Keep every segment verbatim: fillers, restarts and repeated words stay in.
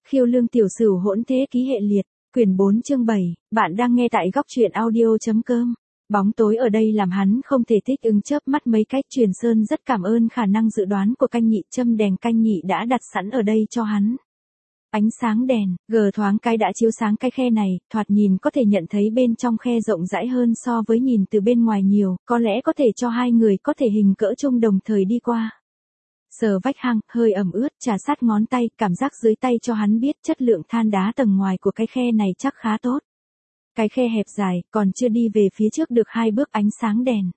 Khiêu Lương Tiểu Sửu hỗn thế ký hệ liệt, quyển bốn chương bảy, bạn đang nghe tại góc truyện audio.com. Bóng tối ở đây làm hắn không thể thích ứng chớp mắt mấy cách. Truyền Sơn rất cảm ơn khả năng dự đoán của canh nhị, châm đèn canh nhị đã đặt sẵn ở đây cho hắn. Ánh sáng đèn, gờ thoáng cái đã chiếu sáng cái khe này, thoạt nhìn có thể nhận thấy bên trong khe rộng rãi hơn so với nhìn từ bên ngoài nhiều, có lẽ có thể cho hai người có thể hình cỡ chung đồng thời đi qua. Sờ vách hang, hơi ẩm ướt, trà sát ngón tay, cảm giác dưới tay cho hắn biết chất lượng than đá tầng ngoài của cái khe này chắc khá tốt. Cái khe hẹp dài, còn chưa đi về phía trước được hai bước ánh sáng đèn.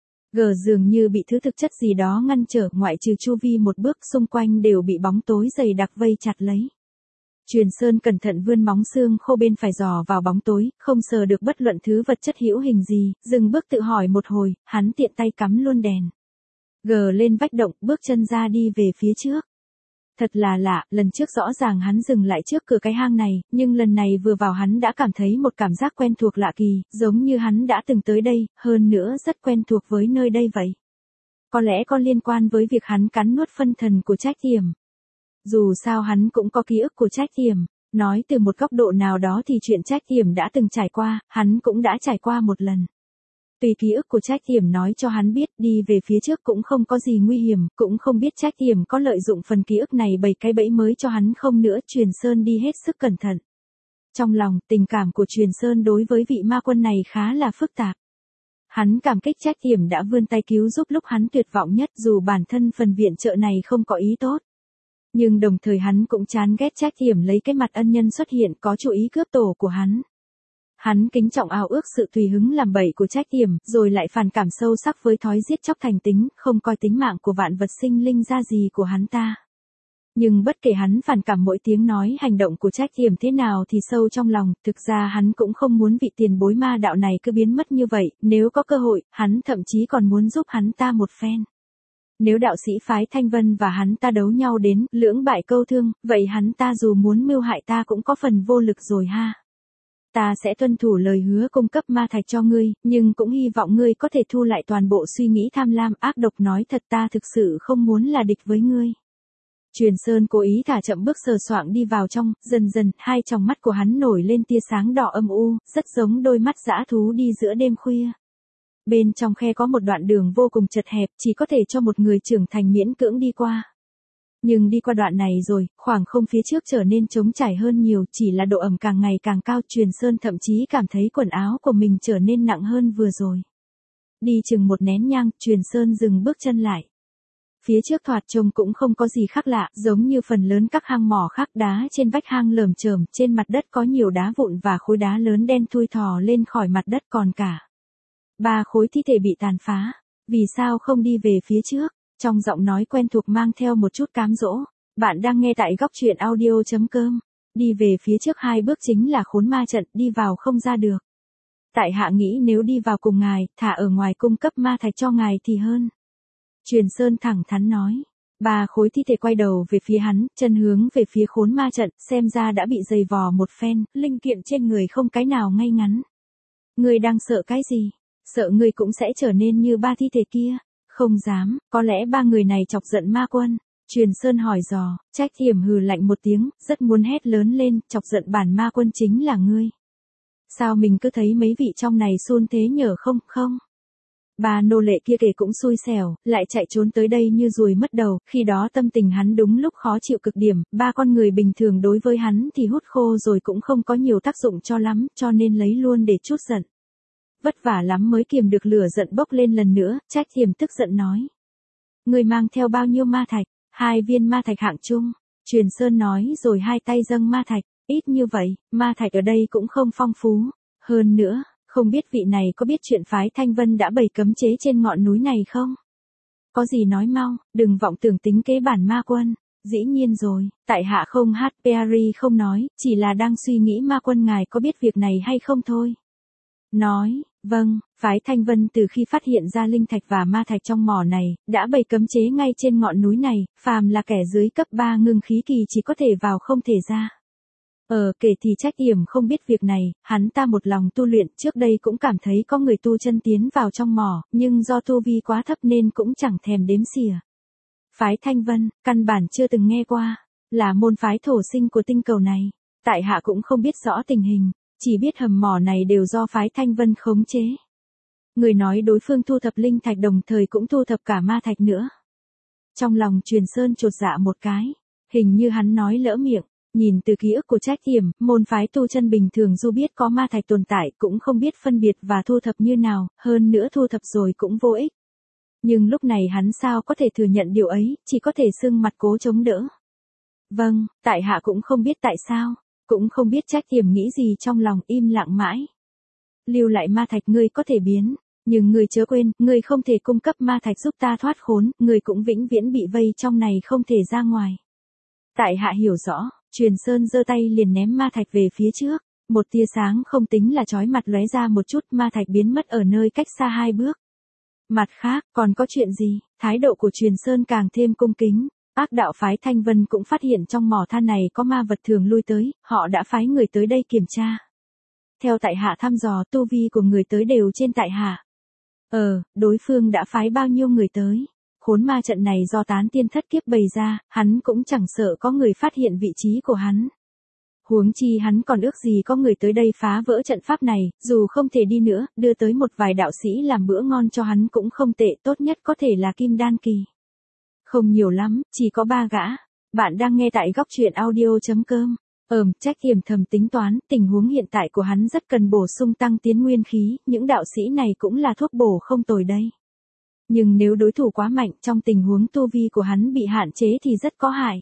Gờ dường như bị thứ thực chất gì đó ngăn trở, ngoại trừ chu vi một bước xung quanh đều bị bóng tối dày đặc vây chặt lấy. Truyền Sơn cẩn thận vươn móng xương khô bên phải dò vào bóng tối, không sờ được bất luận thứ vật chất hữu hình gì, dừng bước tự hỏi một hồi, hắn tiện tay cắm luôn đèn. Gờ lên vách động, bước chân ra đi về phía trước. Thật là lạ, lần trước rõ ràng hắn dừng lại trước cửa cái hang này, nhưng lần này vừa vào hắn đã cảm thấy một cảm giác quen thuộc lạ kỳ, giống như hắn đã từng tới đây, hơn nữa rất quen thuộc với nơi đây vậy. Có lẽ có liên quan với việc hắn cắn nuốt phân thần của Trách Tiềm. Dù sao hắn cũng có ký ức của Trách Tiềm, nói từ một góc độ nào đó thì chuyện Trách Tiềm đã từng trải qua, hắn cũng đã trải qua một lần. Tùy ký ức của Trách Tiềm nói cho hắn biết đi về phía trước cũng không có gì nguy hiểm, cũng không biết Trách Tiềm có lợi dụng phần ký ức này bày cái bẫy mới cho hắn không nữa. Truyền Sơn đi hết sức cẩn thận. Trong lòng, tình cảm của Truyền Sơn đối với vị ma quân này khá là phức tạp. Hắn cảm kích Trách Tiềm đã vươn tay cứu giúp lúc hắn tuyệt vọng nhất, dù bản thân phần viện trợ này không có ý tốt. Nhưng đồng thời hắn cũng chán ghét Trách Tiềm lấy cái mặt ân nhân xuất hiện có chủ ý cướp tổ của hắn. Hắn kính trọng ao ước sự tùy hứng làm bậy của Trách Tiềm, rồi lại phản cảm sâu sắc với thói giết chóc thành tính, không coi tính mạng của vạn vật sinh linh ra gì của hắn ta. Nhưng bất kể hắn phản cảm mỗi tiếng nói hành động của Trách Tiềm thế nào thì sâu trong lòng, thực ra hắn cũng không muốn vị tiền bối ma đạo này cứ biến mất như vậy, nếu có cơ hội, hắn thậm chí còn muốn giúp hắn ta một phen. Nếu đạo sĩ phái Thanh Vân và hắn ta đấu nhau đến lưỡng bại câu thương, vậy hắn ta dù muốn mưu hại ta cũng có phần vô lực rồi ha. Ta sẽ tuân thủ lời hứa cung cấp ma thạch cho ngươi, nhưng cũng hy vọng ngươi có thể thu lại toàn bộ suy nghĩ tham lam ác độc. Nói thật, ta thực sự không muốn là địch với ngươi. Truyền Sơn cố ý thả chậm bước sờ soạng đi vào trong, dần dần, hai tròng mắt của hắn nổi lên tia sáng đỏ âm u, rất giống đôi mắt dã thú đi giữa đêm khuya. Bên trong khe có một đoạn đường vô cùng chật hẹp, chỉ có thể cho một người trưởng thành miễn cưỡng đi qua. Nhưng đi qua đoạn này rồi, khoảng không phía trước trở nên trống trải hơn nhiều, chỉ là độ ẩm càng ngày càng cao. Truyền Sơn thậm chí cảm thấy quần áo của mình trở nên nặng hơn vừa rồi. Đi chừng một nén nhang, Truyền Sơn dừng bước chân lại. Phía trước thoạt trông cũng không có gì khác lạ, giống như phần lớn các hang mỏ khác. Đá trên vách hang lởm chởm, trên mặt đất có nhiều đá vụn và khối đá lớn đen thui thò lên khỏi mặt đất, còn cả ba khối thi thể bị tàn phá. Vì sao không đi về phía trước? Trong giọng nói quen thuộc mang theo một chút cám dỗ. Bạn đang nghe tại góc truyện audio.com. Đi về phía trước hai bước chính là khốn ma trận, đi vào không ra được. Tại hạ nghĩ nếu đi vào cùng ngài, thả ở ngoài cung cấp ma thạch cho ngài thì hơn. Truyền Sơn thẳng thắn nói. Ba khối thi thể quay đầu về phía hắn, chân hướng về phía khốn ma trận, xem ra đã bị dày vò một phen, linh kiện trên người không cái nào ngay ngắn. Ngươi đang sợ cái gì? Sợ ngươi cũng sẽ trở nên như ba thi thể kia. Không dám, có lẽ ba người này chọc giận ma quân. Truyền Sơn hỏi dò, Trách Tiềm hừ lạnh một tiếng, rất muốn hét lớn lên, chọc giận bản ma quân chính là ngươi. Sao mình cứ thấy mấy vị trong này xun thế nhở không, không? Ba nô lệ kia kể cũng xui xẻo, lại chạy trốn tới đây như ruồi mất đầu, khi đó tâm tình hắn đúng lúc khó chịu cực điểm, ba con người bình thường đối với hắn thì hút khô rồi cũng không có nhiều tác dụng cho lắm, cho nên lấy luôn để trút giận. Vất vả lắm mới kiềm được lửa giận bốc lên lần nữa. Trách Tiềm tức giận nói. Người mang theo bao nhiêu ma thạch? Hai viên ma thạch hạng trung. Truyền Sơn nói rồi hai tay dâng ma thạch. Ít như vậy, ma thạch ở đây cũng không phong phú. Hơn nữa, không biết vị này có biết chuyện phái Thanh Vân đã bày cấm chế trên ngọn núi này không? Có gì nói mau, đừng vọng tưởng tính kế bản ma quân. Dĩ nhiên rồi, tại hạ không hát Perry không nói, chỉ là đang suy nghĩ ma quân ngài có biết việc này hay không thôi. Nói, vâng, phái Thanh Vân từ khi phát hiện ra linh thạch và ma thạch trong mỏ này, đã bày cấm chế ngay trên ngọn núi này, phàm là kẻ dưới cấp ba ngưng khí kỳ chỉ có thể vào không thể ra. Ờ, kể thì Trách Tiềm không biết việc này, hắn ta một lòng tu luyện, trước đây cũng cảm thấy có người tu chân tiến vào trong mỏ, nhưng do tu vi quá thấp nên cũng chẳng thèm đếm xỉa. Phái Thanh Vân, căn bản chưa từng nghe qua. là môn phái thổ sinh của tinh cầu này. Tại hạ cũng không biết rõ tình hình, chỉ biết hầm mỏ này đều do phái Thanh Vân khống chế. Người nói đối phương thu thập linh thạch đồng thời cũng thu thập cả ma thạch nữa. Trong lòng Truyền Sơn chột dạ một cái, hình như hắn nói lỡ miệng, nhìn từ ký ức của Trách Tiềm, môn phái tu chân bình thường dù biết có ma thạch tồn tại cũng không biết phân biệt và thu thập như nào, hơn nữa thu thập rồi cũng vô ích. Nhưng lúc này hắn sao có thể thừa nhận điều ấy, chỉ có thể sưng mặt cố chống đỡ. Vâng, tại hạ cũng không biết tại sao, cũng không biết Trách Tiềm nghĩ gì trong lòng, im lặng mãi. Lưu lại ma thạch ngươi có thể biến, nhưng ngươi chớ quên, ngươi không thể cung cấp ma thạch giúp ta thoát khốn, ngươi cũng vĩnh viễn bị vây trong này không thể ra ngoài. Tại hạ hiểu rõ, Truyền Sơn giơ tay liền ném ma thạch về phía trước, một tia sáng không tính là chói mặt lóe ra một chút, ma thạch biến mất ở nơi cách xa hai bước. Mặt khác, còn có chuyện gì? Thái độ của Truyền Sơn càng thêm cung kính. Ác đạo phái Thanh Vân cũng phát hiện trong mỏ than này có ma vật thường lui tới, họ đã phái người tới đây kiểm tra. Theo tại hạ thăm dò, tu vi của người tới đều trên tại hạ. Ờ, đối phương đã phái bao nhiêu người tới? Khốn ma trận này do tán tiên thất kiếp bày ra, hắn cũng chẳng sợ có người phát hiện vị trí của hắn. Huống chi hắn còn ước gì có người tới đây phá vỡ trận pháp này, dù không thể đi nữa, đưa tới một vài đạo sĩ làm bữa ngon cho hắn cũng không tệ, tốt nhất có thể là Kim Đan Kỳ. Không nhiều lắm, chỉ có ba gã. Bạn đang nghe tại góc truyện audio chấm com. Ờm, Trách Tiềm thầm tính toán, tình huống hiện tại của hắn rất cần bổ sung tăng tiến nguyên khí, những đạo sĩ này cũng là thuốc bổ không tồi đây. Nhưng nếu đối thủ quá mạnh, trong tình huống tu vi của hắn bị hạn chế thì rất có hại.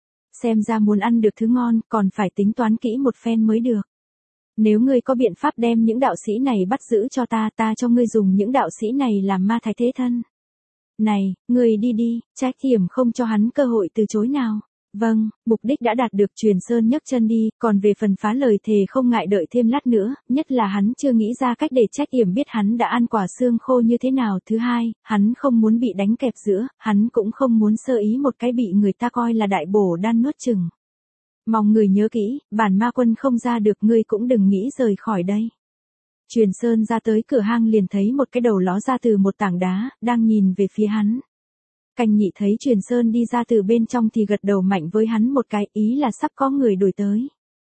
Xem ra muốn ăn được thứ ngon, còn phải tính toán kỹ một phen mới được. Nếu ngươi có biện pháp đem những đạo sĩ này bắt giữ cho ta, ta cho ngươi dùng những đạo sĩ này làm ma thạch thế thân. Này, ngươi đi đi, Trách Tiềm không cho hắn cơ hội từ chối nào. Vâng, mục đích đã đạt được, Truyền Sơn nhấc chân đi, còn về phần phá lời thề không ngại đợi thêm lát nữa, nhất là hắn chưa nghĩ ra cách để Trách Tiềm biết hắn đã ăn quả xương khô như thế nào. Thứ hai, hắn không muốn bị đánh kẹp giữa, hắn cũng không muốn sơ ý một cái bị người ta coi là đại bổ đan nuốt chừng. Mong người nhớ kỹ, bản ma quân không ra được, ngươi cũng đừng nghĩ rời khỏi đây. Truyền Sơn ra tới cửa hang liền thấy một cái đầu ló ra từ một tảng đá, đang nhìn về phía hắn. Canh Nhị thấy Truyền Sơn đi ra từ bên trong thì gật đầu mạnh với hắn một cái, ý là sắp có người đuổi tới.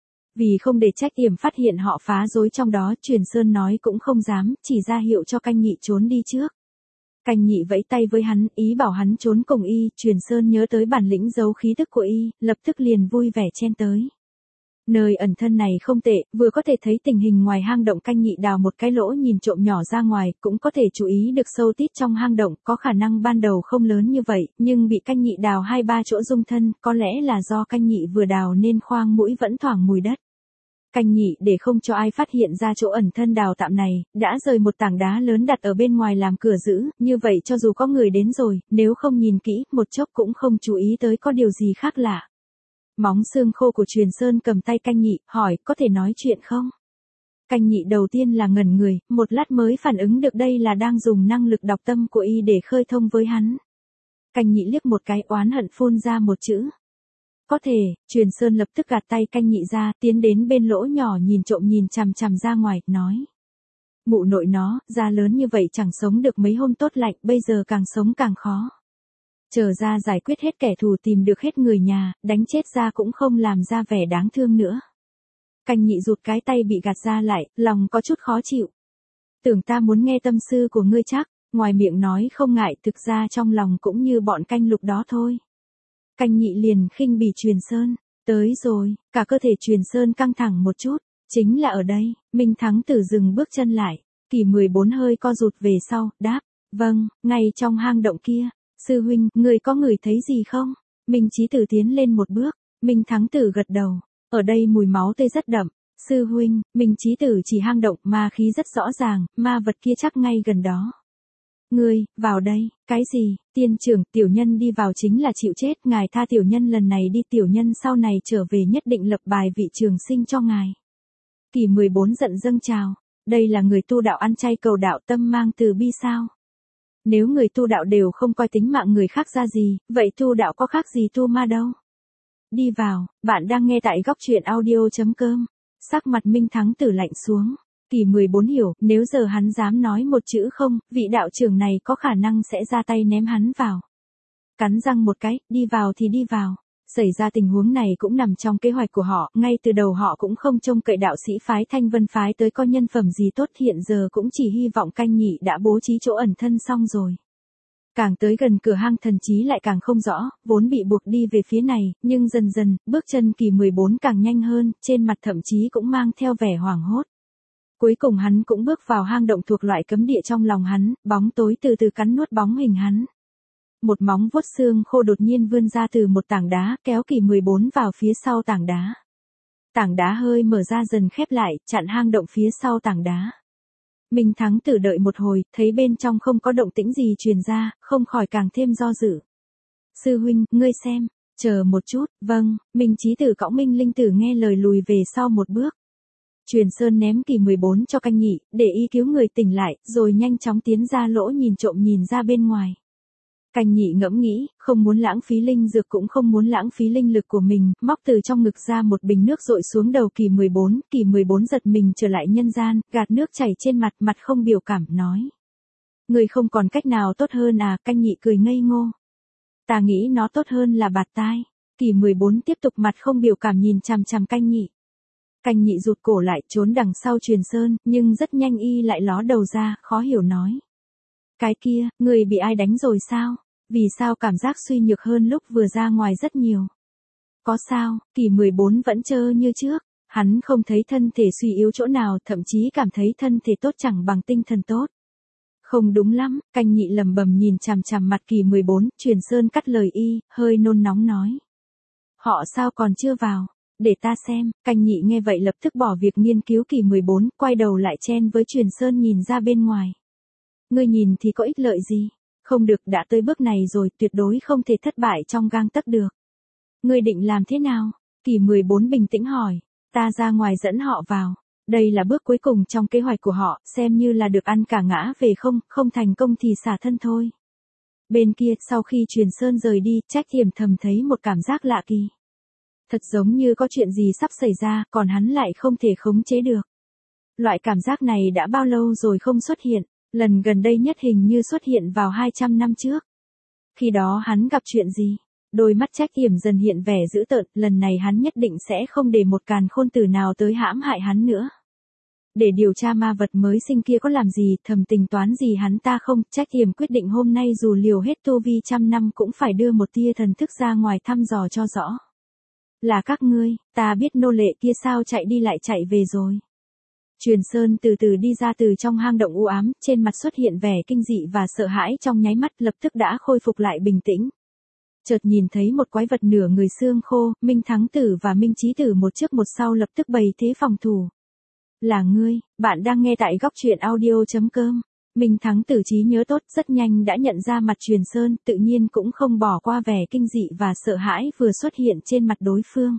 Vì không để Trách Tiềm phát hiện họ phá rối trong đó, Truyền Sơn nói cũng không dám, chỉ ra hiệu cho Canh Nhị trốn đi trước. Canh Nhị vẫy tay với hắn, ý bảo hắn trốn cùng y. Truyền Sơn nhớ tới bản lĩnh giấu khí tức của y, lập tức liền vui vẻ chen tới. Nơi ẩn thân này không tệ, vừa có thể thấy tình hình ngoài hang động. Canh Nhị đào một cái lỗ nhìn trộm nhỏ ra ngoài, cũng có thể chú ý được sâu tít trong hang động, có khả năng ban đầu không lớn như vậy, nhưng bị Canh Nhị đào hai ba chỗ dung thân, có lẽ là do Canh Nhị vừa đào nên khoang mũi vẫn thoảng mùi đất. Canh Nhị để không cho ai phát hiện ra chỗ ẩn thân đào tạm này, đã rời một tảng đá lớn đặt ở bên ngoài làm cửa giữ, như vậy cho dù có người đến rồi, nếu không nhìn kỹ, một chốc cũng không chú ý tới có điều gì khác lạ. Móng xương khô của Truyền Sơn cầm tay Canh Nhị, hỏi, có thể nói chuyện không? Canh Nhị đầu tiên là ngẩn người, một lát mới phản ứng được đây là đang dùng năng lực đọc tâm của y để khơi thông với hắn. Canh Nhị liếc một cái, oán hận phun ra một chữ. Có thể. Truyền Sơn lập tức gạt tay Canh Nhị ra, tiến đến bên lỗ nhỏ nhìn trộm nhìn chằm chằm ra ngoài, nói. Mụ nội nó, da lớn như vậy chẳng sống được mấy hôm tốt lạnh, bây giờ càng sống càng khó. Chờ ra giải quyết hết kẻ thù, tìm được hết người nhà, đánh chết ra cũng không làm ra vẻ đáng thương nữa. Canh Nhị rụt cái tay bị gạt ra lại, lòng có chút khó chịu. Tưởng ta muốn nghe tâm sư của ngươi chắc, ngoài miệng nói không ngại, thực ra trong lòng cũng như bọn Canh Lục đó thôi. Canh Nhị liền khinh bỉ Truyền Sơn, tới rồi, cả cơ thể Truyền Sơn căng thẳng một chút, chính là ở đây. Minh Thắng Tử dừng bước chân lại, Kỳ mười bốn hơi co rụt về sau, đáp, vâng, ngay trong hang động kia. Sư huynh, người có ngửi thấy gì không? Minh Chí Tử tiến lên một bước, Minh Thắng Tử gật đầu, ở đây mùi máu tươi rất đậm. Sư huynh, Minh Chí Tử chỉ hang động, ma khí rất rõ ràng, ma vật kia chắc ngay gần đó. Ngươi, vào đây, cái gì? Tiên trưởng, tiểu nhân đi vào chính là chịu chết, ngài tha tiểu nhân lần này đi, tiểu nhân sau này trở về nhất định lập bài vị trường sinh cho ngài. Kỳ mười bốn giận dâng trào, đây là người tu đạo ăn chay cầu đạo, tâm mang từ bi sao? Nếu người tu đạo đều không coi tính mạng người khác ra gì, vậy tu đạo có khác gì tu ma đâu. Đi vào, bạn đang nghe tại góc truyện audio chấm com. Sắc mặt Minh Thắng Tử lạnh xuống. Kỳ mười bốn hiểu, nếu giờ hắn dám nói một chữ không, vị đạo trưởng này có khả năng sẽ ra tay ném hắn vào. Cắn răng một cái, đi vào thì đi vào. Xảy ra tình huống này cũng nằm trong kế hoạch của họ, ngay từ đầu họ cũng không trông cậy đạo sĩ phái Thanh Vân phái tới có nhân phẩm gì tốt, hiện giờ cũng chỉ hy vọng canh nhị đã bố trí chỗ ẩn thân xong rồi. Càng tới gần cửa hang thần chí lại càng không rõ, vốn bị buộc đi về phía này, nhưng dần dần, bước chân kỳ mười bốn càng nhanh hơn, trên mặt thậm chí cũng mang theo vẻ hoảng hốt. Cuối cùng hắn cũng bước vào hang động thuộc loại cấm địa trong lòng hắn, bóng tối từ từ cắn nuốt bóng hình hắn. Một móng vuốt xương khô đột nhiên vươn ra từ một tảng đá, kéo kỳ mười bốn vào phía sau tảng đá. Tảng đá hơi mở ra dần khép lại, chặn hang động phía sau tảng đá. Minh Thắng Tử đợi một hồi, thấy bên trong không có động tĩnh gì truyền ra, không khỏi càng thêm do dự. Sư huynh, ngươi xem, chờ một chút, vâng, Minh Chí Tử cõng Minh Linh Tử nghe lời lùi về sau một bước. Truyền Sơn ném kỳ mười bốn cho canh nhị, để y cứu người tỉnh lại, rồi nhanh chóng tiến ra lỗ nhìn trộm nhìn ra bên ngoài. Canh nhị ngẫm nghĩ, không muốn lãng phí linh dược cũng không muốn lãng phí linh lực của mình, móc từ trong ngực ra một bình nước dội xuống đầu kỳ mười bốn, kỳ mười bốn giật mình trở lại nhân gian, gạt nước chảy trên mặt, mặt không biểu cảm, nói. Người không còn cách nào tốt hơn à, canh nhị cười ngây ngô. Ta nghĩ nó tốt hơn là bạt tai. Kỳ mười bốn tiếp tục mặt không biểu cảm nhìn chằm chằm canh nhị. Canh nhị rụt cổ lại trốn đằng sau Truyền Sơn, nhưng rất nhanh y lại ló đầu ra, khó hiểu nói. Cái kia, người bị ai đánh rồi sao? Vì sao cảm giác suy nhược hơn lúc vừa ra ngoài rất nhiều? Có sao, kỳ mười bốn vẫn trơ như trước, hắn không thấy thân thể suy yếu chỗ nào, thậm chí cảm thấy thân thể tốt chẳng bằng tinh thần tốt. Không đúng lắm, canh nhị lầm bầm nhìn chằm chằm mặt kỳ mười bốn, Truyền Sơn cắt lời y, hơi nôn nóng nói. Họ sao còn chưa vào? Để ta xem, canh nhị nghe vậy lập tức bỏ việc nghiên cứu kỳ mười bốn, quay đầu lại chen với Truyền Sơn nhìn ra bên ngoài. Ngươi nhìn thì có ích lợi gì? Không được, đã tới bước này rồi, tuyệt đối không thể thất bại trong gang tấc được. Ngươi định làm thế nào? Kỳ mười bốn bình tĩnh hỏi. Ta ra ngoài dẫn họ vào. Đây là bước cuối cùng trong kế hoạch của họ, xem như là được ăn cả ngã về không, không thành công thì xả thân thôi. Bên kia, sau khi Truyền Sơn rời đi, Trách Thiểm thầm thấy một cảm giác lạ kỳ. Thật giống như có chuyện gì sắp xảy ra, còn hắn lại không thể khống chế được. Loại cảm giác này đã bao lâu rồi không xuất hiện, lần gần đây nhất hình như xuất hiện vào hai trăm năm trước. Khi đó hắn gặp chuyện gì? Đôi mắt Trách Thiểm dần hiện vẻ dữ tợn, lần này hắn nhất định sẽ không để một càn khôn tử nào tới hãm hại hắn nữa. Để điều tra ma vật mới sinh kia có làm gì, thầm tính toán gì hắn ta không, Trách Thiểm quyết định hôm nay dù liều hết tu vi trăm năm cũng phải đưa một tia thần thức ra ngoài thăm dò cho rõ. Là các ngươi, ta biết nô lệ kia sao chạy đi lại chạy về rồi. Truyền Sơn từ từ đi ra từ trong hang động u ám, trên mặt xuất hiện vẻ kinh dị và sợ hãi, trong nháy mắt lập tức đã khôi phục lại bình tĩnh. Chợt nhìn thấy một quái vật nửa người xương khô, Minh Thắng Tử và Minh Chí Tử một trước một sau lập tức bày thế phòng thủ. Là ngươi, bạn đang nghe tại góc truyện audio chấm com. Minh Thắng Tử trí nhớ tốt, rất nhanh đã nhận ra mặt Truyền Sơn, tự nhiên cũng không bỏ qua vẻ kinh dị và sợ hãi vừa xuất hiện trên mặt đối phương.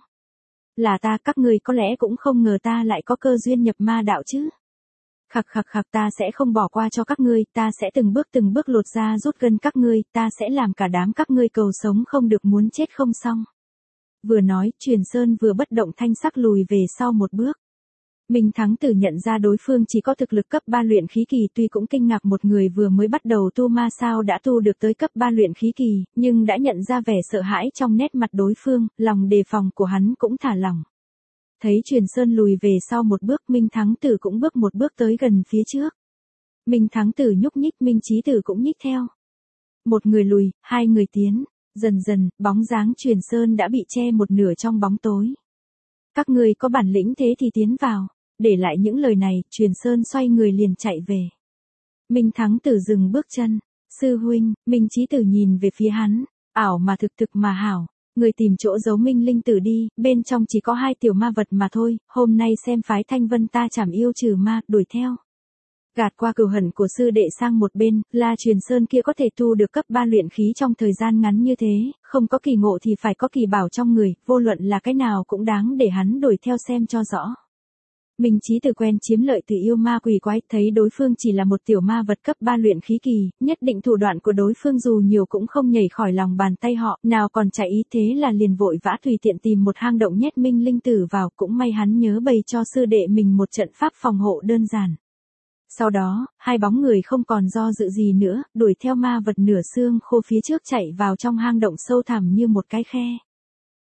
Là ta, các ngươi có lẽ cũng không ngờ ta lại có cơ duyên nhập ma đạo chứ. Khặc khặc khặc, ta sẽ không bỏ qua cho các ngươi, ta sẽ từng bước từng bước lột ra rút gân các ngươi, ta sẽ làm cả đám các ngươi cầu sống không được muốn chết không xong. Vừa nói, Truyền Sơn vừa bất động thanh sắc lùi về sau một bước. Minh Thắng Tử nhận ra đối phương chỉ có thực lực cấp ba luyện khí kỳ, tuy cũng kinh ngạc một người vừa mới bắt đầu tu ma sao đã tu được tới cấp ba luyện khí kỳ, nhưng đã nhận ra vẻ sợ hãi trong nét mặt đối phương, lòng đề phòng của hắn cũng thả lỏng. Thấy Truyền Sơn lùi về sau một bước, Minh Thắng Tử cũng bước một bước tới gần phía trước. Minh Thắng Tử nhúc nhích, Minh Chí Tử cũng nhích theo. Một người lùi, hai người tiến, dần dần, bóng dáng Truyền Sơn đã bị che một nửa trong bóng tối. Các ngươi có bản lĩnh thế thì tiến vào. Để lại những lời này, Truyền Sơn xoay người liền chạy về. Minh Thắng Tử dừng bước chân. Sư huynh, Minh Chí Tử nhìn về phía hắn. Ảo mà thực, thực mà hảo. Người tìm chỗ giấu Minh Linh Tử đi, bên trong chỉ có hai tiểu ma vật mà thôi, hôm nay xem phái Thanh Vân ta chảm yêu trừ ma, đuổi theo. Gạt qua cừu hận của sư đệ sang một bên, là Truyền Sơn kia có thể tu được cấp ba luyện khí trong thời gian ngắn như thế, không có kỳ ngộ thì phải có kỳ bảo trong người, vô luận là cái nào cũng đáng để hắn đuổi theo xem cho rõ. Minh Chí Tử quen chiếm lợi từ yêu ma quỷ quái, thấy đối phương chỉ là một tiểu ma vật cấp ba luyện khí kỳ, nhất định thủ đoạn của đối phương dù nhiều cũng không nhảy khỏi lòng bàn tay họ, nào còn chạy ý, thế là liền vội vã tùy tiện tìm một hang động nhét Minh Linh Tử vào, cũng may hắn nhớ bày cho sư đệ mình một trận pháp phòng hộ đơn giản. Sau đó, hai bóng người không còn do dự gì nữa, đuổi theo ma vật nửa xương khô phía trước chạy vào trong hang động sâu thẳm như một cái khe.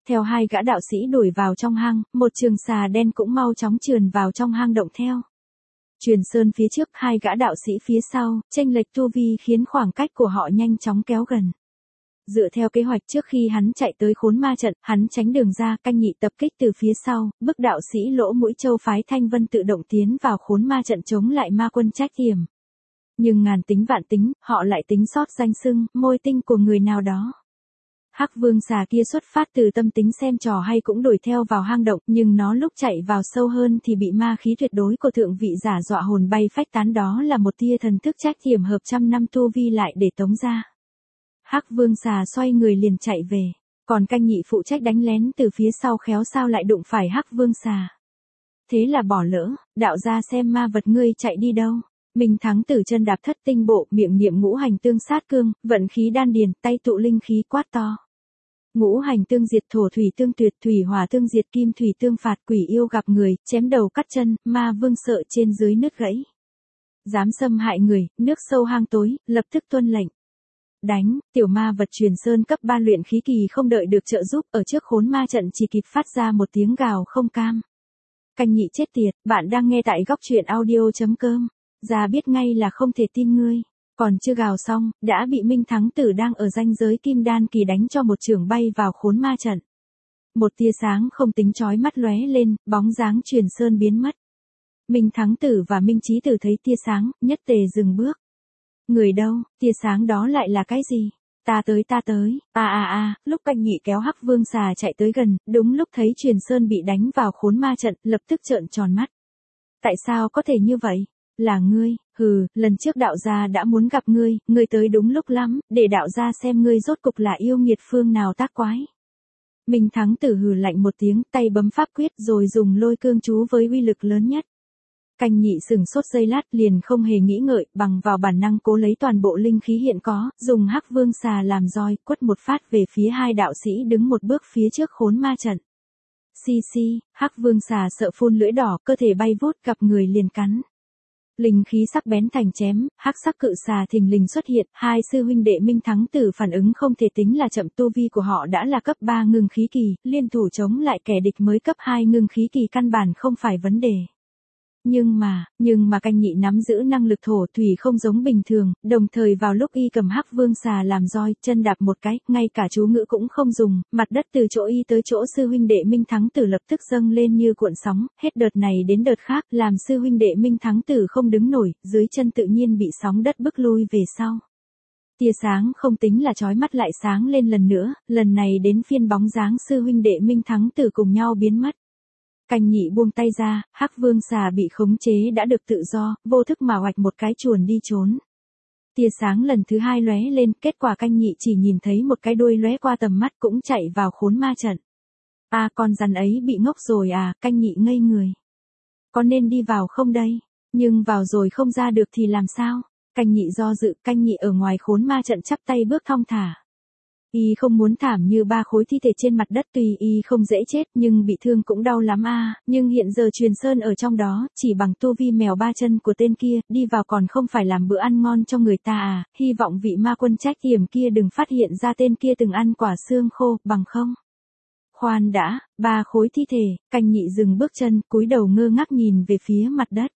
Theo hai gã đạo sĩ đuổi vào trong hang, một trường xà đen cũng mau chóng trườn vào trong hang động theo. Truyền Sơn phía trước, hai gã đạo sĩ phía sau, chênh lệch tu vi khiến khoảng cách của họ nhanh chóng kéo gần. Dựa theo kế hoạch trước khi hắn chạy tới khốn ma trận, hắn tránh đường ra, canh nhị tập kích từ phía sau, bức đạo sĩ Lỗ Mũi Châu phái Thanh Vân tự động tiến vào khốn ma trận chống lại ma quân Trách Thiểm. Nhưng ngàn tính vạn tính, họ lại tính sót danh xưng, môi tinh của người nào đó. Hắc Vương xà kia xuất phát từ tâm tính xem trò hay cũng đuổi theo vào hang động, nhưng nó lúc chạy vào sâu hơn thì bị ma khí tuyệt đối của thượng vị giả dọa hồn bay phách tán, đó là một tia thần thức Trách Thiểm hợp trăm năm tu vi lại để tống ra. Hắc Vương xà xoay người liền chạy về, còn canh nhị phụ trách đánh lén từ phía sau khéo sao lại đụng phải Hắc Vương xà. Thế là bỏ lỡ, đạo ra xem ma vật ngươi chạy đi đâu. Minh Thắng Tử chân đạp thất tinh bộ, miệng niệm ngũ hành tương sát cương, vận khí đan điền, tay tụ linh khí quát to. Ngũ hành tương diệt, thổ thủy tương tuyệt, thủy hỏa tương diệt, kim thủy tương phạt, quỷ yêu gặp người, chém đầu cắt chân, ma vương sợ trên dưới nứt gãy. Dám xâm hại người, nước sâu hang tối, lập tức tuân lệnh. Đánh, tiểu ma vật Truyền Sơn cấp ba luyện khí kỳ không đợi được trợ giúp, ở trước khốn ma trận chỉ kịp phát ra một tiếng gào không cam. Canh nhị chết tiệt, bạn đang nghe tại góc truyện audio chấm com. Ra biết ngay là không thể tin ngươi. Còn chưa gào xong, đã bị Minh Thắng Tử đang ở ranh giới kim đan kỳ đánh cho một chưởng bay vào khốn ma trận. Một tia sáng không tính chói mắt lóe lên, bóng dáng Truyền Sơn biến mất. Minh Thắng Tử và Minh Chí Tử thấy tia sáng, nhất tề dừng bước. Người đâu, tia sáng đó lại là cái gì? Ta tới ta tới, a a a, lúc canh nhị kéo Hắc Vương xà chạy tới gần, đúng lúc thấy Truyền Sơn bị đánh vào khốn ma trận, lập tức trợn tròn mắt. Tại sao có thể như vậy? Là ngươi, hừ, lần trước đạo gia đã muốn gặp ngươi, ngươi tới đúng lúc lắm, để đạo gia xem ngươi rốt cục là yêu nghiệt phương nào tác quái. Minh Thắng Tử hừ lạnh một tiếng, tay bấm pháp quyết rồi dùng lôi cương chú với uy lực lớn nhất. Canh nhị sừng sốt giây lát liền không hề nghĩ ngợi, bằng vào bản năng cố lấy toàn bộ linh khí hiện có, dùng Hắc Vương xà làm roi, quất một phát về phía hai đạo sĩ đứng một bước phía trước khốn ma trận. Xi xi, Hắc Vương xà sợ phun lưỡi đỏ, cơ thể bay vút gặp người liền cắn. Linh khí sắc bén thành chém, hắc sắc cự xà thình lình xuất hiện, hai sư huynh đệ Minh Thắng Tử phản ứng không thể tính là chậm, tu vi của họ đã là cấp ba ngưng khí kỳ, liên thủ chống lại kẻ địch mới cấp hai ngưng khí kỳ căn bản không phải vấn đề. Nhưng mà, nhưng mà canh nhị nắm giữ năng lực thổ thủy không giống bình thường, đồng thời vào lúc y cầm Hắc Vương xà làm roi, chân đạp một cái, ngay cả chú ngữ cũng không dùng, mặt đất từ chỗ y tới chỗ sư huynh đệ Minh Thắng Tử lập tức dâng lên như cuộn sóng, hết đợt này đến đợt khác, làm sư huynh đệ Minh Thắng Tử không đứng nổi, dưới chân tự nhiên bị sóng đất bức lui về sau. Tia sáng không tính là chói mắt lại sáng lên lần nữa, lần này đến phiên bóng dáng sư huynh đệ Minh Thắng Tử cùng nhau biến mất. Canh nhị buông tay ra, Hắc Vương xà bị khống chế đã được tự do, vô thức mà hoạch một cái chuồn đi trốn. Tia sáng lần thứ hai lóe lên, kết quả canh nhị chỉ nhìn thấy một cái đuôi lóe qua tầm mắt cũng chạy vào khốn ma trận. A à, con rắn ấy bị ngốc rồi à, canh nhị ngây người. Có nên đi vào không đây? Nhưng vào rồi không ra được thì làm sao? Canh nhị do dự, canh nhị ở ngoài khốn ma trận chắp tay bước thong thả. Y không muốn thảm như ba khối thi thể trên mặt đất, tuy y không dễ chết nhưng bị thương cũng đau lắm a, à, nhưng hiện giờ Truyền Sơn ở trong đó, chỉ bằng tu vi mèo ba chân của tên kia, đi vào còn không phải làm bữa ăn ngon cho người ta à, hy vọng vị ma quân Trách Thiểm kia đừng phát hiện ra tên kia từng ăn quả xương khô, bằng không. Khoan đã, ba khối thi thể, canh nhị dừng bước chân, cúi đầu ngơ ngác nhìn về phía mặt đất.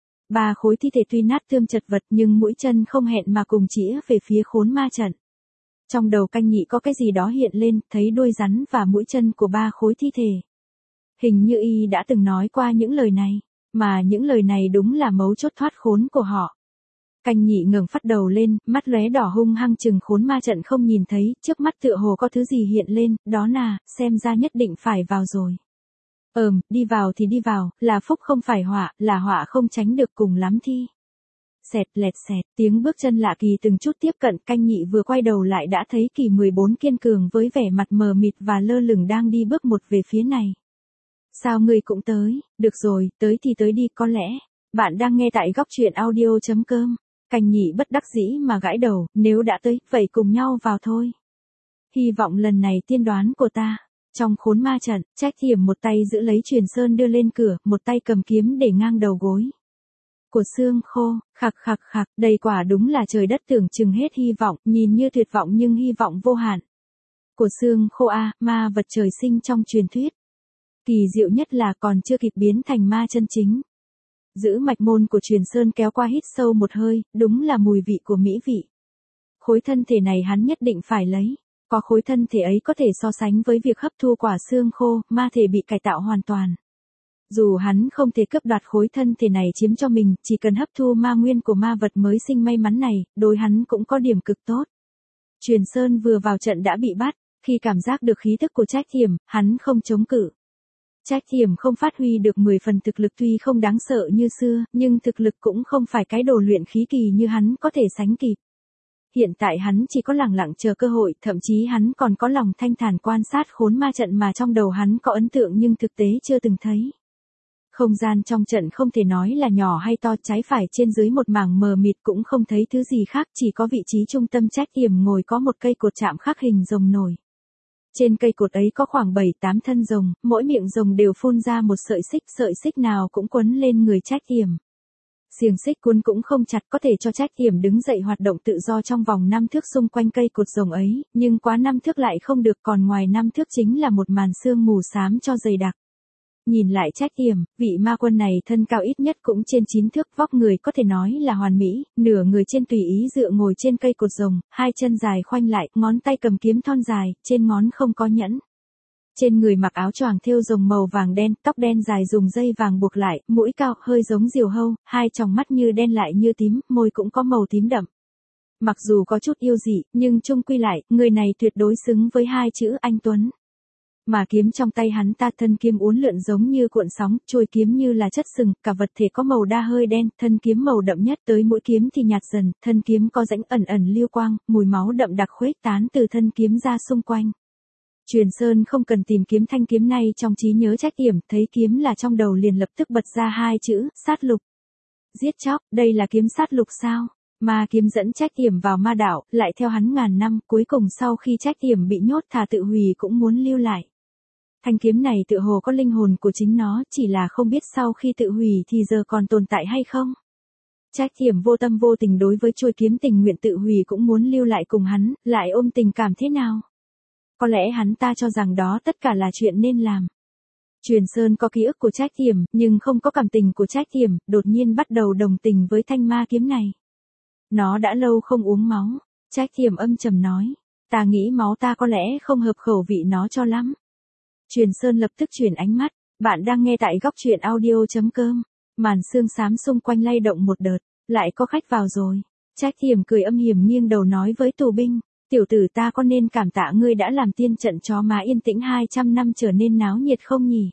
Ba khối thi thể tuy nát tươm chật vật nhưng mũi chân không hẹn mà cùng chĩa về phía khốn ma trận. Trong đầu canh nhị có cái gì đó hiện lên, thấy đuôi rắn và mũi chân của ba khối thi thể. Hình như y đã từng nói qua những lời này, mà những lời này đúng là mấu chốt thoát khốn của họ. Canh nhị ngẩng phát đầu lên, mắt lóe đỏ hung hăng chừng khốn ma trận không nhìn thấy, trước mắt tựa hồ có thứ gì hiện lên, đó là, xem ra nhất định phải vào rồi. Ờm, đi vào thì đi vào, là phúc không phải họa, là họa không tránh được cùng lắm thi. Xẹt lẹt xẹt, tiếng bước chân lạ kỳ từng chút tiếp cận, canh nhị vừa quay đầu lại đã thấy Kỳ mười bốn kiên cường với vẻ mặt mờ mịt và lơ lửng đang đi bước một về phía này. Sao ngươi cũng tới, được rồi, tới thì tới đi, có lẽ. Bạn đang nghe tại góc truyện audio chấm com. Canh nhị bất đắc dĩ mà gãi đầu, nếu đã tới, vậy cùng nhau vào thôi. Hy vọng lần này tiên đoán của ta. Trong khốn ma trận, Trách Thiểm một tay giữ lấy Truyền Sơn đưa lên cửa, một tay cầm kiếm để ngang đầu gối. Của xương khô, khặc khặc khặc, đây quả đúng là trời đất tưởng chừng hết hy vọng, nhìn như tuyệt vọng nhưng hy vọng vô hạn. của xương khô a, ma vật trời sinh trong truyền thuyết. Kỳ diệu nhất là còn chưa kịp biến thành ma chân chính. Giữ mạch môn của Truyền Sơn kéo qua hít sâu một hơi, đúng là mùi vị của mỹ vị. Khối thân thể này hắn nhất định phải lấy. Có khối thân thể ấy có thể so sánh với việc hấp thu quả xương khô, ma thể bị cải tạo hoàn toàn. Dù hắn không thể cướp đoạt khối thân thể này chiếm cho mình, chỉ cần hấp thu ma nguyên của ma vật mới sinh may mắn này, đối hắn cũng có điểm cực tốt. Truyền Sơn vừa vào trận đã bị bắt, khi cảm giác được khí tức của Trách Thiểm, hắn không chống cự. Trách Thiểm không phát huy được mười phần thực lực tuy không đáng sợ như xưa, nhưng thực lực cũng không phải cái đồ luyện khí kỳ như hắn có thể sánh kịp. Hiện tại hắn chỉ có lẳng lặng chờ cơ hội, thậm chí hắn còn có lòng thanh thản quan sát khốn ma trận mà trong đầu hắn có ấn tượng nhưng thực tế chưa từng thấy. Không gian trong trận không thể nói là nhỏ hay to, trái phải trên dưới một mảng mờ mịt cũng không thấy thứ gì khác, chỉ có vị trí trung tâm Trách Thiểm ngồi có một cây cột chạm khắc hình rồng nổi. Trên cây cột ấy có khoảng bảy tám thân rồng, mỗi miệng rồng đều phun ra một sợi xích, sợi xích nào cũng quấn lên người Trách Thiểm. Xiềng xích cuốn cũng không chặt, có thể cho Trách Thiểm đứng dậy hoạt động tự do trong vòng năm thước xung quanh cây cột rồng ấy, nhưng quá năm thước lại không được, còn ngoài năm thước chính là một màn sương mù xám cho dày đặc. Nhìn lại Trách Thiểm, vị ma quân này thân cao ít nhất cũng trên chín thước, vóc người có thể nói là hoàn mỹ, nửa người trên tùy ý dựa ngồi trên cây cột rồng, hai chân dài khoanh lại, ngón tay cầm kiếm thon dài, trên ngón không có nhẫn. Trên người mặc áo choàng thêu rồng màu vàng đen, tóc đen dài dùng dây vàng buộc lại, mũi cao, hơi giống diều hâu, hai tròng mắt như đen lại như tím, môi cũng có màu tím đậm. Mặc dù có chút yêu dị, nhưng chung quy lại, người này tuyệt đối xứng với hai chữ anh tuấn. Mà kiếm trong tay hắn ta, thân kiếm uốn lượn giống như cuộn sóng, trôi kiếm như là chất sừng, cả vật thể có màu đa hơi đen, thân kiếm màu đậm nhất, tới mũi kiếm thì nhạt dần, thân kiếm có rãnh ẩn ẩn lưu quang, mùi máu đậm đặc khuếch tán từ thân kiếm ra xung quanh. Truyền Sơn không cần tìm kiếm thanh kiếm này trong trí nhớ Trách Thiểm, thấy kiếm là trong đầu liền lập tức bật ra hai chữ, sát lục. Giết chóc, đây là kiếm sát lục sao? Ma kiếm dẫn Trách Thiểm vào ma đạo, lại theo hắn ngàn năm, cuối cùng sau khi Trách Thiểm bị nhốt thà tự hủy cũng muốn lưu lại. Thanh kiếm này tựa hồ có linh hồn của chính nó, chỉ là không biết sau khi tự hủy thì giờ còn tồn tại hay không. Trách Thiểm vô tâm vô tình đối với chuôi kiếm tình nguyện tự hủy cũng muốn lưu lại cùng hắn, lại ôm tình cảm thế nào? Có lẽ hắn ta cho rằng đó tất cả là chuyện nên làm. Truyền Sơn có ký ức của Trách Thiểm, nhưng không có cảm tình của Trách Thiểm, đột nhiên bắt đầu đồng tình với thanh ma kiếm này. Nó đã lâu không uống máu. Trách Thiểm âm trầm nói. Ta nghĩ máu ta có lẽ không hợp khẩu vị nó cho lắm. Truyền Sơn lập tức chuyển ánh mắt. Bạn đang nghe tại góc truyện audio chấm com. Màn sương xám xung quanh lay động một đợt. Lại có khách vào rồi. Trách Thiểm cười âm hiểm nghiêng đầu nói với tù binh. Tiểu tử ta có nên cảm tạ ngươi đã làm tiên trận chó má yên tĩnh hai trăm năm trở nên náo nhiệt không nhỉ?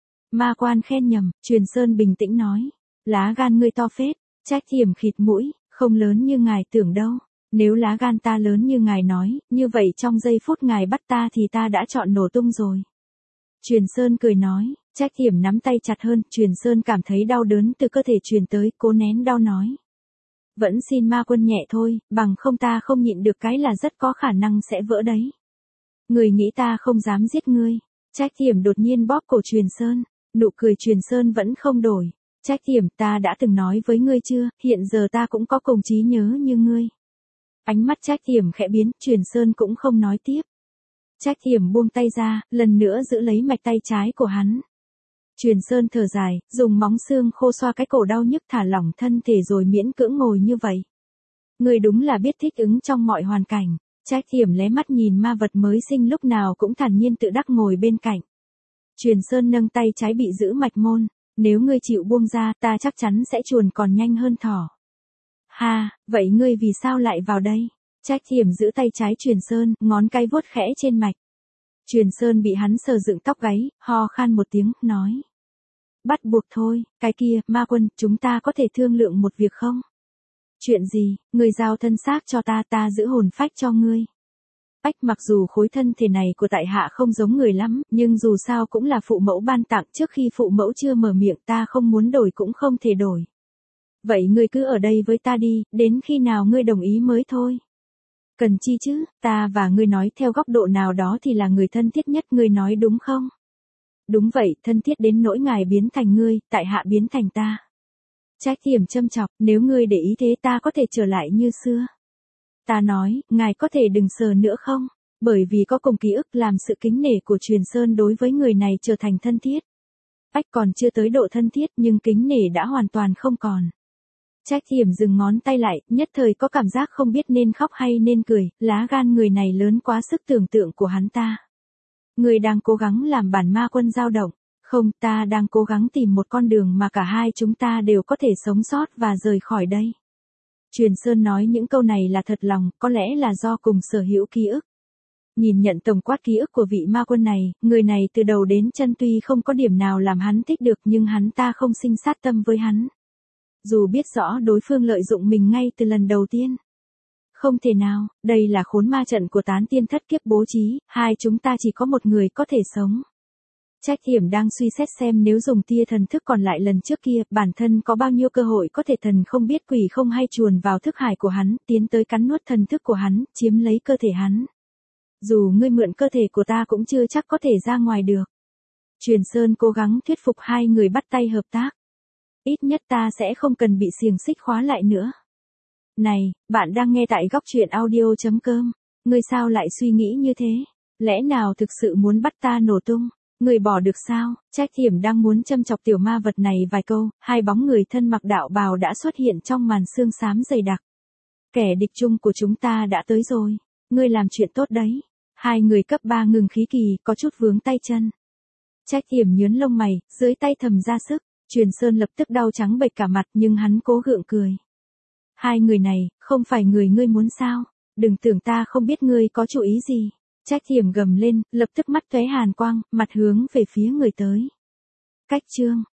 Ma quan khen nhầm, Truyền Sơn bình tĩnh nói. Lá gan ngươi to phết. Trách Thiểm khịt mũi, không lớn như ngài tưởng đâu. Nếu lá gan ta lớn như ngài nói, như vậy trong giây phút ngài bắt ta thì ta đã chọn nổ tung rồi. Truyền Sơn cười nói, Trách Thiểm nắm tay chặt hơn, Truyền Sơn cảm thấy đau đớn từ cơ thể truyền tới, cố nén đau nói. Vẫn xin ma quân nhẹ thôi, bằng không ta không nhịn được cái là rất có khả năng sẽ vỡ đấy. Người nghĩ ta không dám giết ngươi. Trách Thiểm đột nhiên bóp cổ Truyền Sơn, nụ cười Truyền Sơn vẫn không đổi. Trách Thiểm, ta đã từng nói với ngươi chưa, hiện giờ ta cũng có cùng trí nhớ như ngươi. Ánh mắt Trách Thiểm khẽ biến, Truyền Sơn cũng không nói tiếp. Trách Thiểm buông tay ra, lần nữa giữ lấy mạch tay trái của hắn. Truyền Sơn thở dài, dùng móng xương khô xoa cái cổ đau nhức thả lỏng thân thể rồi miễn cưỡng ngồi như vậy. Người đúng là biết thích ứng trong mọi hoàn cảnh. Trách Thiểm lé mắt nhìn ma vật mới sinh lúc nào cũng thản nhiên tự đắc ngồi bên cạnh. Truyền Sơn nâng tay trái bị giữ mạch môn. Nếu ngươi chịu buông ra, ta chắc chắn sẽ chuồn còn nhanh hơn thỏ. Ha, vậy ngươi vì sao lại vào đây? Trách Thiểm giữ tay trái Truyền Sơn, ngón cái vuốt khẽ trên mạch. Truyền Sơn bị hắn sờ dựng tóc gáy, ho khan một tiếng, nói. Bắt buộc thôi, cái kia, ma quân, chúng ta có thể thương lượng một việc không? Chuyện gì, ngươi giao thân xác cho ta, ta giữ hồn phách cho ngươi. Ách, mặc dù khối thân thể này của tại hạ không giống người lắm, nhưng dù sao cũng là phụ mẫu ban tặng, trước khi phụ mẫu chưa mở miệng ta không muốn đổi cũng không thể đổi. Vậy ngươi cứ ở đây với ta đi, đến khi nào ngươi đồng ý mới thôi. Cần chi chứ, ta và ngươi nói theo góc độ nào đó thì là người thân thiết nhất, ngươi nói đúng không? Đúng vậy, thân thiết đến nỗi ngài biến thành ngươi, tại hạ biến thành ta. Trách Thiểm châm chọc, nếu ngươi để ý thế ta có thể trở lại như xưa. Ta nói, ngài có thể đừng sờ nữa không? Bởi vì có cùng ký ức làm sự kính nể của Truyền Sơn đối với người này trở thành thân thiết. Ách còn chưa tới độ thân thiết nhưng kính nể đã hoàn toàn không còn. Trách Thiểm dừng ngón tay lại, nhất thời có cảm giác không biết nên khóc hay nên cười, lá gan người này lớn quá sức tưởng tượng của hắn ta. Người đang cố gắng làm bản ma quân dao động. Không, ta đang cố gắng tìm một con đường mà cả hai chúng ta đều có thể sống sót và rời khỏi đây. Truyền Sơn nói những câu này là thật lòng, có lẽ là do cùng sở hữu ký ức. Nhìn nhận tổng quát ký ức của vị ma quân này, người này từ đầu đến chân tuy không có điểm nào làm hắn thích được nhưng hắn ta không sinh sát tâm với hắn. Dù biết rõ đối phương lợi dụng mình ngay từ lần đầu tiên. Không thể nào, đây là khốn ma trận của tán tiên thất kiếp bố trí, hai chúng ta chỉ có một người có thể sống. Trách Thiểm đang suy xét xem nếu dùng tia thần thức còn lại lần trước kia, bản thân có bao nhiêu cơ hội có thể thần không biết quỷ không hay chuồn vào thức hải của hắn, tiến tới cắn nuốt thần thức của hắn, chiếm lấy cơ thể hắn. Dù ngươi mượn cơ thể của ta cũng chưa chắc có thể ra ngoài được. Truyền Sơn cố gắng thuyết phục hai người bắt tay hợp tác. Ít nhất ta sẽ không cần bị xiềng xích khóa lại nữa. Này, bạn đang nghe tại góc truyện audio chấm com. Ngươi sao lại suy nghĩ như thế? Lẽ nào thực sự muốn bắt ta nổ tung? Người bỏ được sao? Trách Thiểm đang muốn châm chọc tiểu ma vật này vài câu, hai bóng người thân mặc đạo bào đã xuất hiện trong màn sương xám dày đặc. Kẻ địch chung của chúng ta đã tới rồi. Ngươi làm chuyện tốt đấy. Hai người cấp ba ngừng khí kỳ, có chút vướng tay chân. Trách Thiểm nhướng lông mày, dưới tay thầm ra sức. Truyền Sơn lập tức đau trắng bệch cả mặt nhưng hắn cố gượng cười. Hai người này, không phải người ngươi muốn sao? Đừng tưởng ta không biết ngươi có chủ ý gì. Trách Thiểm gầm lên, lập tức mắt tóe hàn quang, mặt hướng về phía người tới. Cách chương.